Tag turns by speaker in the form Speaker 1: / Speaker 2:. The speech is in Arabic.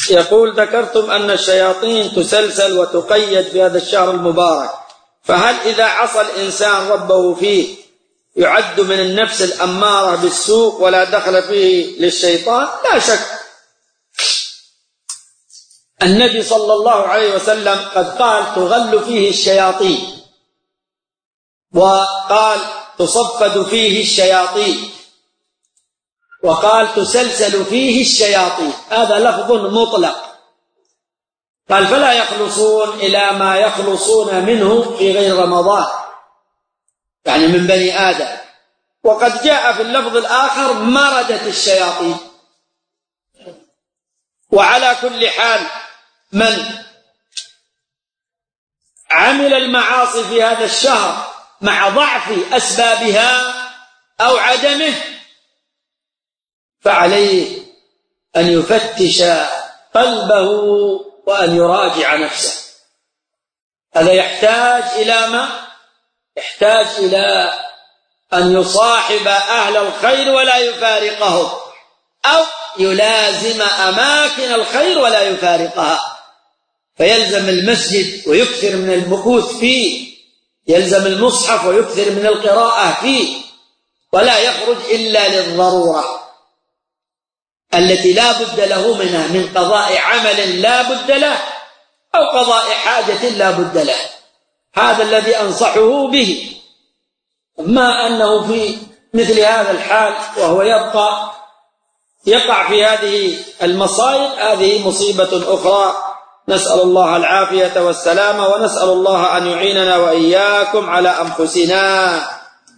Speaker 1: يقول: ذكرتم أن الشياطين تسلسل وتقيد في هذا الشهر المبارك، فهل إذا عصى الإنسان ربه فيه يعد من النفس الأمارة بالسوء ولا دخل فيه للشيطان؟ لا شك. النبي صلى الله عليه وسلم قد قال: تغل فيه الشياطين، وقال: تصفد فيه الشياطين، وقال: تسلسل فيه الشياطين. هذا لفظ مطلق. قال: فلا يخلصون إلى ما يخلصون منه في غير رمضان، يعني من بني آدم. وقد جاء في اللفظ الآخر: مردت الشياطين. وعلى كل حال، من عمل المعاصي في هذا الشهر مع ضعف أسبابها أو عدمه فعليه أن يفتش قلبه وأن يراجع نفسه. هذا يحتاج إلى ما؟ يحتاج إلى أن يصاحب أهل الخير ولا يفارقهم، أو يلازم أماكن الخير ولا يفارقها، فيلزم المسجد ويكثر من المكوث فيه، يلزم المصحف ويكثر من القراءة فيه، ولا يخرج إلا للضرورة التي لا بد له منها، من قضاء عمل لا بد له أو قضاء حاجة لا بد له. هذا الذي أنصحه به. ما أنه في مثل هذا الحال وهو يقع في هذه المصائب، هذه مصيبة أخرى. نسأل الله العافية والسلامة، ونسأل الله أن يعيننا وإياكم على أنفسنا.